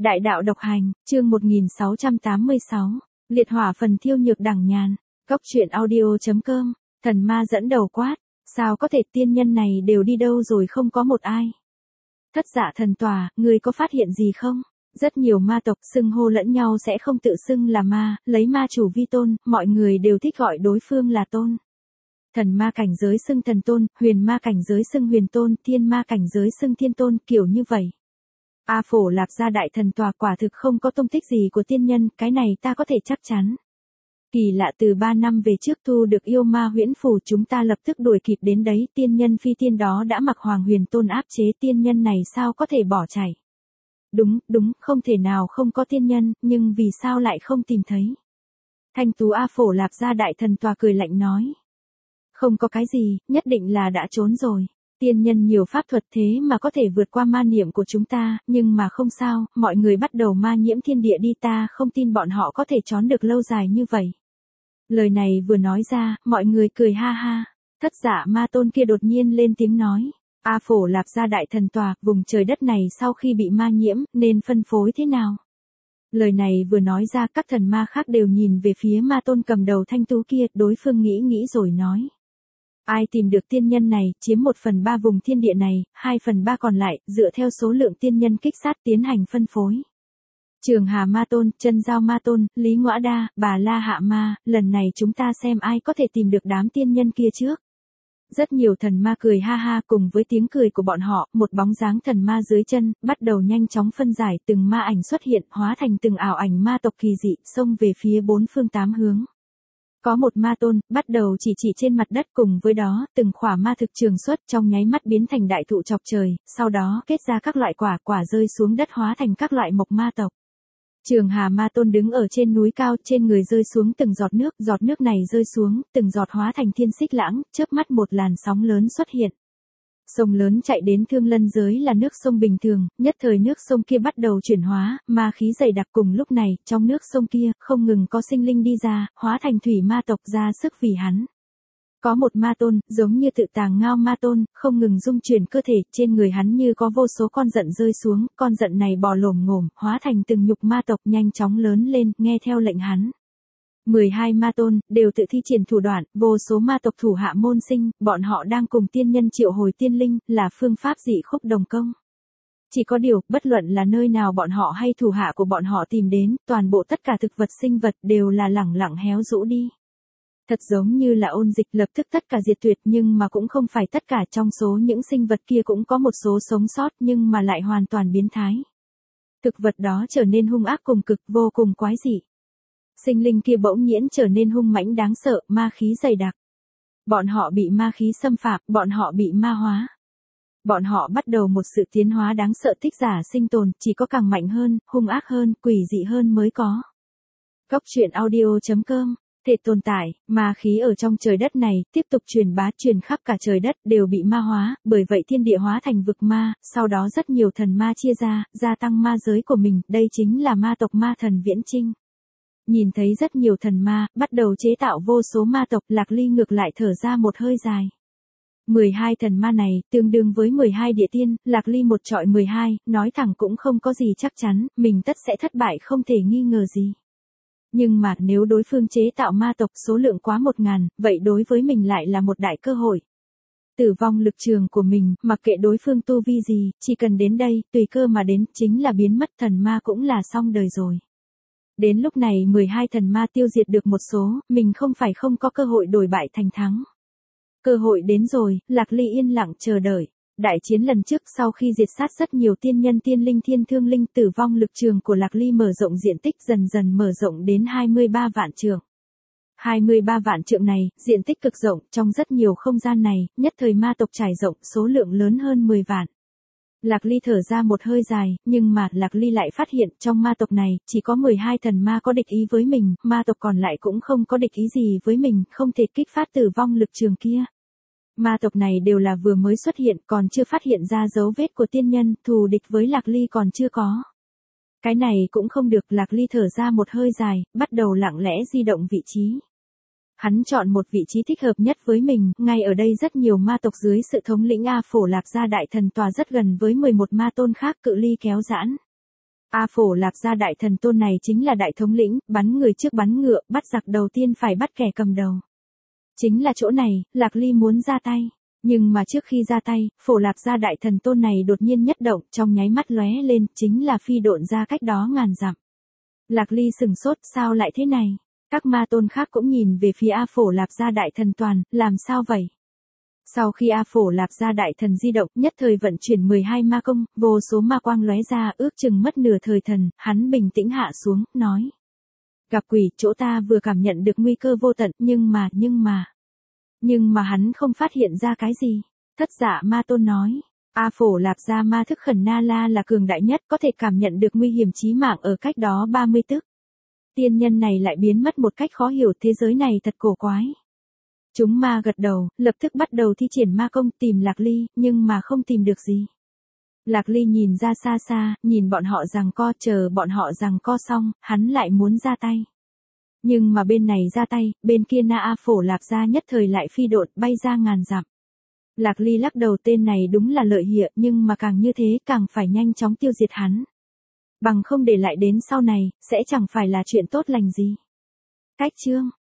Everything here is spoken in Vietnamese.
Đại đạo độc hành, chương 1686, liệt hỏa phần thiêu nhược đẳng nhàn, cốc truyện audio.com, thần ma dẫn đầu quát, sao có thể tiên nhân này đều đi đâu rồi không có một ai. Thất dạ thần tòa, người có phát hiện gì không? Rất nhiều ma tộc xưng hô lẫn nhau sẽ không tự xưng là ma, lấy ma chủ vi tôn, mọi người đều thích gọi đối phương là tôn. Thần ma cảnh giới xưng thần tôn, huyền ma cảnh giới xưng huyền tôn, thiên ma cảnh giới xưng thiên tôn, kiểu như vậy. A Phổ Lạp gia đại thần tòa quả thực không có tông tích gì của tiên nhân, cái này ta có thể chắc chắn. Kỳ lạ, từ 3 năm về trước thu được yêu ma huyễn phù, chúng ta lập tức đuổi kịp đến đấy, tiên nhân phi tiên đó đã mặc hoàng huyền tôn áp chế, tiên nhân này sao có thể bỏ chạy. Đúng, không thể nào không có tiên nhân, nhưng vì sao lại không tìm thấy. Thanh tú A Phổ Lạp gia đại thần tòa cười lạnh nói. Không có cái gì, nhất định là đã trốn rồi. Tiên nhân nhiều pháp thuật thế mà có thể vượt qua ma niệm của chúng ta, nhưng mà không sao, mọi người bắt đầu ma nhiễm thiên địa đi, ta không tin bọn họ có thể trốn được lâu dài như vậy. Lời này vừa nói ra, mọi người cười ha ha. Thất dạ ma tôn kia đột nhiên lên tiếng nói. A Phổ Lạp gia đại thần tòa, vùng trời đất này sau khi bị ma nhiễm, nên phân phối thế nào? Lời này vừa nói ra, các thần ma khác đều nhìn về phía ma tôn cầm đầu thanh tú kia, đối phương nghĩ rồi nói. Ai tìm được tiên nhân này, chiếm 1/3 vùng thiên địa này, 2/3 còn lại, dựa theo số lượng tiên nhân kích sát tiến hành phân phối. Trường Hà Ma Tôn, Chân Giao Ma Tôn, Lý Ngõa Đa, Bà La Hạ Ma, lần này chúng ta xem ai có thể tìm được đám tiên nhân kia trước. Rất nhiều thần ma cười ha ha, cùng với tiếng cười của bọn họ, một bóng dáng thần ma dưới chân, bắt đầu nhanh chóng phân giải, từng ma ảnh xuất hiện, hóa thành từng ảo ảnh ma tộc kỳ dị, xông về phía 4 phương 8 hướng. Có một ma tôn, bắt đầu chỉ trên mặt đất, cùng với đó, từng khỏa ma thực trường xuất trong nháy mắt biến thành đại thụ chọc trời, sau đó kết ra các loại quả rơi xuống đất hóa thành các loại mộc ma tộc. Trường Hà Ma Tôn đứng ở trên núi cao, trên người rơi xuống từng giọt nước này rơi xuống, từng giọt hóa thành thiên xích lãng, chớp mắt một làn sóng lớn xuất hiện. Sông lớn chạy đến Thương Lân giới là nước sông bình thường, nhất thời nước sông kia bắt đầu chuyển hóa, ma khí dày đặc, cùng lúc này, trong nước sông kia, không ngừng có sinh linh đi ra, hóa thành thủy ma tộc ra sức vì hắn. Có một ma tôn, giống như tự tàng ngao ma tôn, không ngừng dung chuyển cơ thể, trên người hắn như có vô số con giận rơi xuống, con giận này bò lổm ngổm, hóa thành từng nhục ma tộc nhanh chóng lớn lên, nghe theo lệnh hắn. 12 ma tôn, đều tự thi triển thủ đoạn, vô số ma tộc thủ hạ môn sinh, bọn họ đang cùng tiên nhân triệu hồi tiên linh, là phương pháp dị khúc đồng công. Chỉ có điều, bất luận là nơi nào bọn họ hay thủ hạ của bọn họ tìm đến, toàn bộ tất cả thực vật sinh vật đều là lẳng lặng héo rũ đi. Thật giống như là ôn dịch lập tức tất cả diệt tuyệt, nhưng mà cũng không phải tất cả, trong số những sinh vật kia cũng có một số sống sót nhưng mà lại hoàn toàn biến thái. Thực vật đó trở nên hung ác cùng cực, vô cùng quái dị. Sinh linh kia bỗng nhiên trở nên hung mãnh đáng sợ, ma khí dày đặc. Bọn họ bị ma khí xâm phạm, bọn họ bị ma hóa. Bọn họ bắt đầu một sự tiến hóa đáng sợ, thích giả sinh tồn, chỉ có càng mạnh hơn, hung ác hơn, quỷ dị hơn mới có. Cốc truyện audio.com, thể tồn tại, ma khí ở trong trời đất này, tiếp tục truyền bá truyền khắp cả trời đất, đều bị ma hóa, bởi vậy thiên địa hóa thành vực ma, sau đó rất nhiều thần ma chia ra, gia tăng ma giới của mình, đây chính là ma tộc ma thần viễn chinh. Nhìn thấy rất nhiều thần ma, bắt đầu chế tạo vô số ma tộc, Lạc Ly ngược lại thở ra một hơi dài. 12 thần ma này, tương đương với 12 địa tiên, Lạc Ly một trọi 12, nói thẳng cũng không có gì chắc chắn, mình tất sẽ thất bại không thể nghi ngờ gì. Nhưng mà nếu đối phương chế tạo ma tộc số lượng quá 1000, vậy đối với mình lại là một đại cơ hội. Tử vong lực trường của mình, mặc kệ đối phương tu vi gì, chỉ cần đến đây, tùy cơ mà đến, chính là biến mất, thần ma cũng là xong đời rồi. Đến lúc này 12 thần ma tiêu diệt được một số, mình không phải không có cơ hội đổi bại thành thắng. Cơ hội đến rồi, Lạc Ly yên lặng chờ đợi. Đại chiến lần trước sau khi diệt sát rất nhiều tiên nhân tiên linh thiên thương linh, tử vong lực trường của Lạc Ly mở rộng diện tích, dần dần mở rộng đến 23 vạn trượng. 23 vạn trượng này, diện tích cực rộng, trong rất nhiều không gian này, nhất thời ma tộc trải rộng, số lượng lớn hơn 10 vạn. Lạc Ly thở ra một hơi dài, nhưng mà Lạc Ly lại phát hiện trong ma tộc này, chỉ có 12 thần ma có địch ý với mình, ma tộc còn lại cũng không có địch ý gì với mình, không thể kích phát tử vong lực trường kia. Ma tộc này đều là vừa mới xuất hiện, còn chưa phát hiện ra dấu vết của tiên nhân, thù địch với Lạc Ly còn chưa có. Cái này cũng không được, Lạc Ly thở ra một hơi dài, bắt đầu lặng lẽ di động vị trí. Hắn chọn một vị trí thích hợp nhất với mình, ngay ở đây rất nhiều ma tộc dưới sự thống lĩnh A Phổ Lạp gia đại thần tòa rất gần với 11 ma tôn khác, cự ly kéo giãn. A Phổ Lạc Gia đại thần tôn này chính là đại thống lĩnh, bắn người trước bắn ngựa, bắt giặc đầu tiên phải bắt kẻ cầm đầu. Chính là chỗ này, Lạc Ly muốn ra tay. Nhưng mà trước khi ra tay, Phổ Lạc Gia đại thần tôn này đột nhiên nhất động, trong nháy mắt lóe lên, chính là phi độn ra cách đó ngàn dặm. Lạc Ly sừng sốt, sao lại thế này? Các ma tôn khác cũng nhìn về phía A Phổ Lạc Gia đại thần toàn, làm sao vậy? Sau khi A Phổ Lạc Gia đại thần di động, nhất thời vận chuyển 12 ma công, vô số ma quang lóe ra, ước chừng mất nửa thời thần, hắn bình tĩnh hạ xuống, nói. Gặp quỷ, chỗ ta vừa cảm nhận được nguy cơ vô tận, nhưng mà hắn không phát hiện ra cái gì. Thất Dạ Ma Tôn nói. A Phổ Lạc Gia ma thức Khẩn Na La là cường đại nhất, có thể cảm nhận được nguy hiểm chí mạng ở cách đó 30 tức. Tiên nhân này lại biến mất một cách khó hiểu, thế giới này thật cổ quái. Chúng ma gật đầu, lập tức bắt đầu thi triển ma công tìm Lạc Ly, nhưng mà không tìm được gì. Lạc Ly nhìn ra xa xa, nhìn bọn họ giằng co, chờ bọn họ giằng co xong, hắn lại muốn ra tay. Nhưng mà bên này ra tay, bên kia Na A Phổ Lạc Gia nhất thời lại phi độn bay ra ngàn dặm. Lạc Ly lắc đầu, tên này đúng là lợi hại, nhưng mà càng như thế càng phải nhanh chóng tiêu diệt hắn. Bằng không để lại đến sau này, sẽ chẳng phải là chuyện tốt lành gì. Cách chương